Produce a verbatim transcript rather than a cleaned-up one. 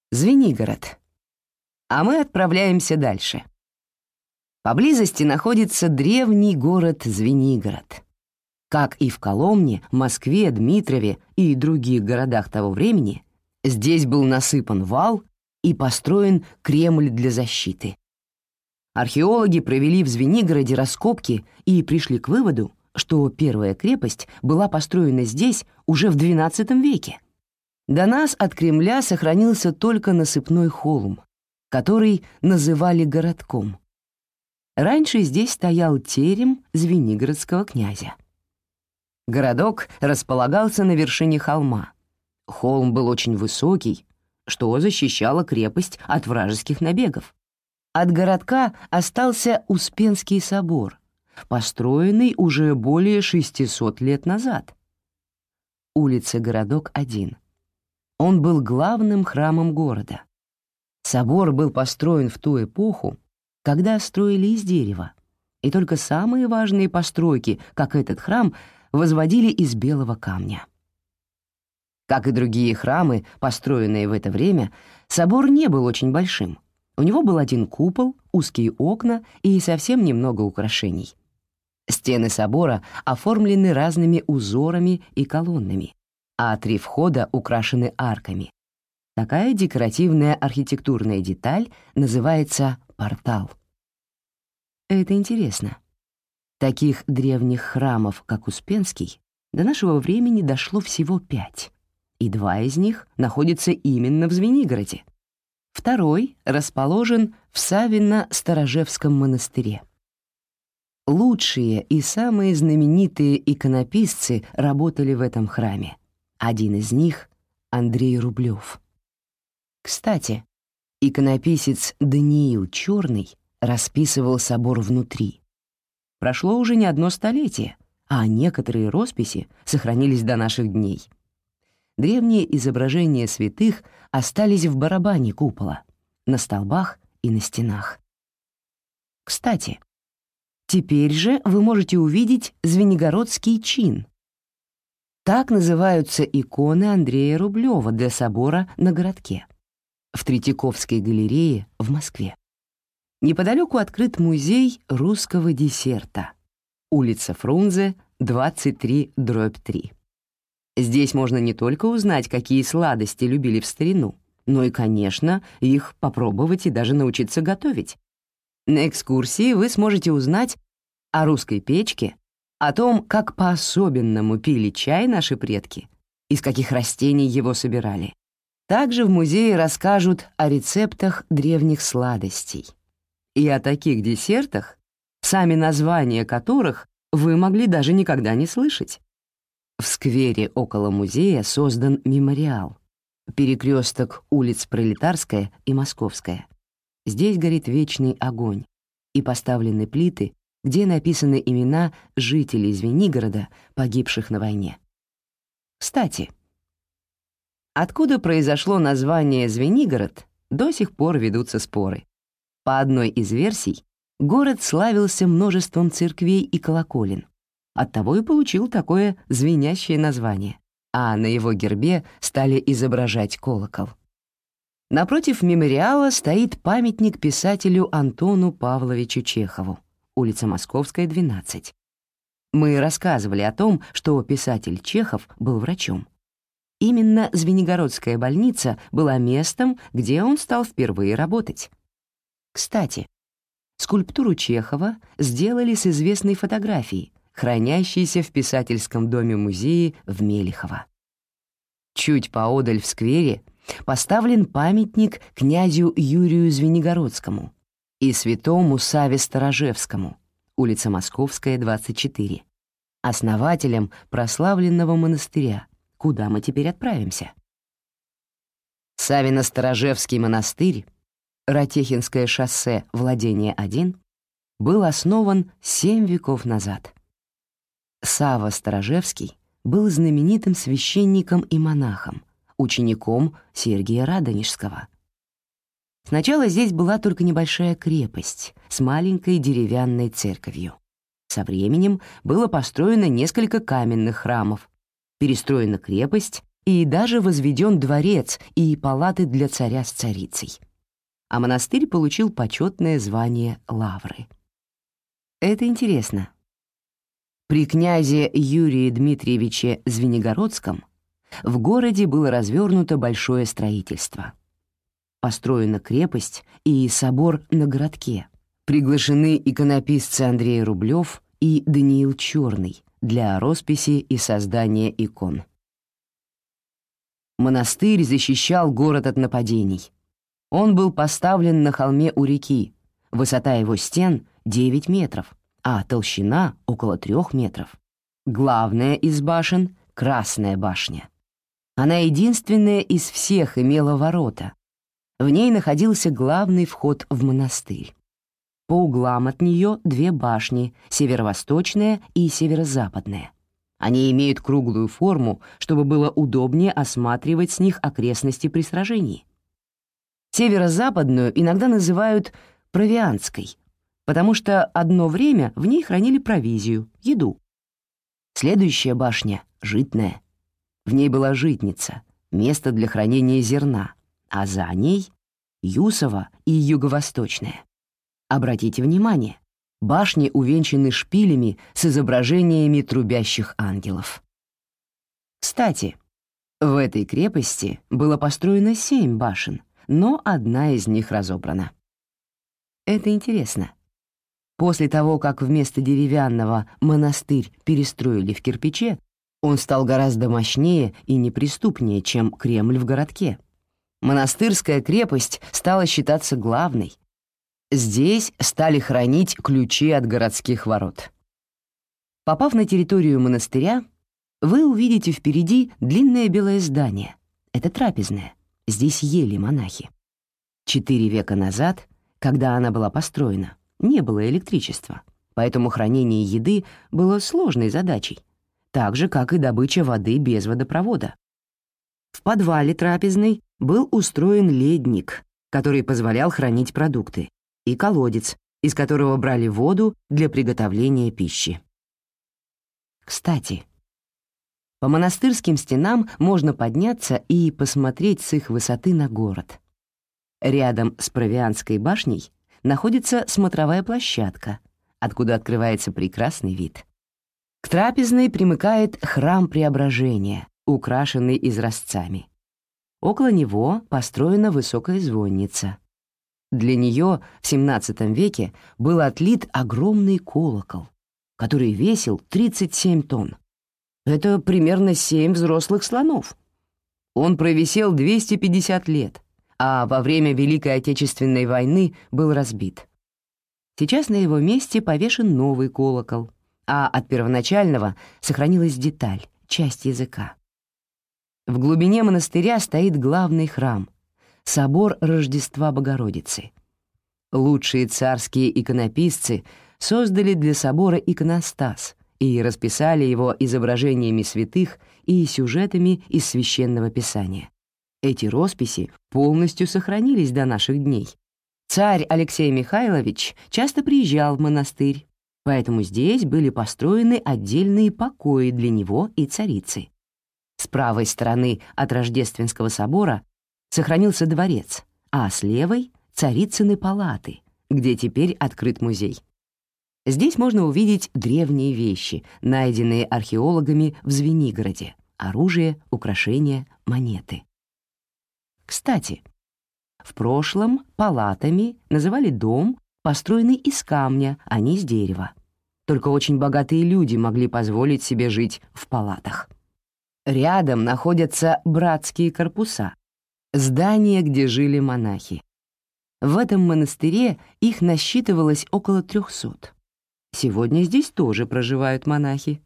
Звенигород. А мы отправляемся дальше. Поблизости находится древний город Звенигород. Как и в Коломне, Москве, Дмитрове и других городах того времени, здесь был насыпан вал и построен Кремль для защиты. Археологи провели в Звенигороде раскопки и пришли к выводу, что первая крепость была построена здесь уже в двенадцатом веке. До нас от Кремля сохранился только насыпной холм, который называли городком. Раньше здесь стоял терем звенигородского князя. Городок располагался на вершине холма. Холм был очень высокий, что защищало крепость от вражеских набегов. От городка остался Успенский собор, построенный уже более шестисот лет назад. Улица Городок один. Он был главным храмом города. Собор был построен в ту эпоху, когда строили из дерева, и только самые важные постройки, как этот храм, возводили из белого камня. Как и другие храмы, построенные в это время, собор не был очень большим. У него был один купол, узкие окна и совсем немного украшений. Стены собора оформлены разными узорами и колоннами, а три входа украшены арками. Такая декоративная архитектурная деталь называется портал. Это интересно. Таких древних храмов, как Успенский, до нашего времени дошло всего пять, и два из них находятся именно в Звенигороде. Второй расположен в Савино-Сторожевском монастыре. Лучшие и самые знаменитые иконописцы работали в этом храме. Один из них — Андрей Рублев. Кстати, иконописец Даниил Черный расписывал собор внутри. Прошло уже не одно столетие, а некоторые росписи сохранились до наших дней. Древние изображения святых остались в барабане купола, на столбах и на стенах. Кстати, теперь же вы можете увидеть Звенигородский чин. Так называются иконы Андрея Рублева для собора на городке, в Третьяковской галерее в Москве. Неподалеку открыт музей русского десерта, улица Фрунзе, двадцать три дробь три. Здесь можно не только узнать, какие сладости любили в старину, но и, конечно, их попробовать и даже научиться готовить. На экскурсии вы сможете узнать о русской печке, о том, как по-особенному пили чай наши предки, из каких растений его собирали. Также в музее расскажут о рецептах древних сладостей и о таких десертах, сами названия которых вы могли даже никогда не слышать. В сквере около музея создан мемориал, перекресток улиц Пролетарская и Московская. Здесь горит вечный огонь, и поставлены плиты, где написаны имена жителей Звенигорода, погибших на войне. Кстати, откуда произошло название Звенигород, до сих пор ведутся споры. По одной из версий, город славился множеством церквей и колоколен, оттого и получил такое звенящее название, а на его гербе стали изображать колокол. Напротив мемориала стоит памятник писателю Антону Павловичу Чехову, улица Московская, двенадцать. Мы рассказывали о том, что писатель Чехов был врачом. Именно Звенигородская больница была местом, где он стал впервые работать. Кстати, скульптуру Чехова сделали с известной фотографией, хранящейся в писательском доме-музее в Мелехово. Чуть поодаль в сквере поставлен памятник князю Юрию Звенигородскому и святому Саве Сторожевскому, улица Московская, двадцать четыре, основателям прославленного монастыря, куда мы теперь отправимся. Савино-Сторожевский монастырь, Ратехинское шоссе, владение один, был основан семь веков назад. Сава Сторожевский был знаменитым священником и монахом, учеником Сергия Радонежского. Сначала здесь была только небольшая крепость с маленькой деревянной церковью. Со временем было построено несколько каменных храмов, перестроена крепость, и даже возведен дворец и палаты для царя с царицей. А монастырь получил почетное звание лавры. Это интересно. При князе Юрии Дмитриевиче Звенигородском в городе было развернуто большое строительство. Построена крепость и собор на городке. Приглашены иконописцы Андрей Рублев и Даниил Черный для росписи и создания икон. Монастырь защищал город от нападений. Он был поставлен на холме у реки. Высота его стен — девять метров, а толщина — около трех метров. Главная из башен — Красная башня. Она единственная из всех имела ворота. В ней находился главный вход в монастырь. По углам от нее две башни — северо-восточная и северо-западная. Они имеют круглую форму, чтобы было удобнее осматривать с них окрестности при сражении. Северо-западную иногда называют Провианской, потому что одно время в ней хранили провизию, еду. Следующая башня — Житная. В ней была житница, место для хранения зерна, а за ней — Юсова и Юго-Восточная. Обратите внимание, башни увенчаны шпилями с изображениями трубящих ангелов. Кстати, в этой крепости было построено семь башен, но одна из них разобрана. Это интересно. После того, как вместо деревянного монастырь перестроили в кирпиче, он стал гораздо мощнее и неприступнее, чем Кремль в городке. Монастырская крепость стала считаться главной. Здесь стали хранить ключи от городских ворот. Попав на территорию монастыря, вы увидите впереди длинное белое здание. Это трапезная. Здесь ели монахи. Четыре века назад, когда она была построена, не было электричества, поэтому хранение еды было сложной задачей, так же, как и добыча воды без водопровода. В подвале трапезной был устроен ледник, который позволял хранить продукты, и колодец, из которого брали воду для приготовления пищи. Кстати, по монастырским стенам можно подняться и посмотреть с их высоты на город. Рядом с Провианской башней находится смотровая площадка, откуда открывается прекрасный вид. К трапезной примыкает храм Преображения, украшенный изразцами. Около него построена высокая звонница. Для нее в семнадцатом веке был отлит огромный колокол, который весил тридцать семь тонн. Это примерно семь взрослых слонов. Он провисел двести пятьдесят лет, а во время Великой Отечественной войны был разбит. Сейчас на его месте повешен новый колокол, а от первоначального сохранилась деталь, часть языка. В глубине монастыря стоит главный храм — собор Рождества Богородицы. Лучшие царские иконописцы создали для собора иконостас и расписали его изображениями святых и сюжетами из Священного Писания. Эти росписи полностью сохранились до наших дней. Царь Алексей Михайлович часто приезжал в монастырь, поэтому здесь были построены отдельные покои для него и царицы. С правой стороны от Рождественского собора сохранился дворец, а с левой — царицыны палаты, где теперь открыт музей. Здесь можно увидеть древние вещи, найденные археологами в Звенигороде — оружие, украшения, монеты. Кстати, в прошлом палатами называли дом, построенный из камня, а не из дерева. Только очень богатые люди могли позволить себе жить в палатах. Рядом находятся братские корпуса, здания, где жили монахи. В этом монастыре их насчитывалось около трехсот. Сегодня здесь тоже проживают монахи.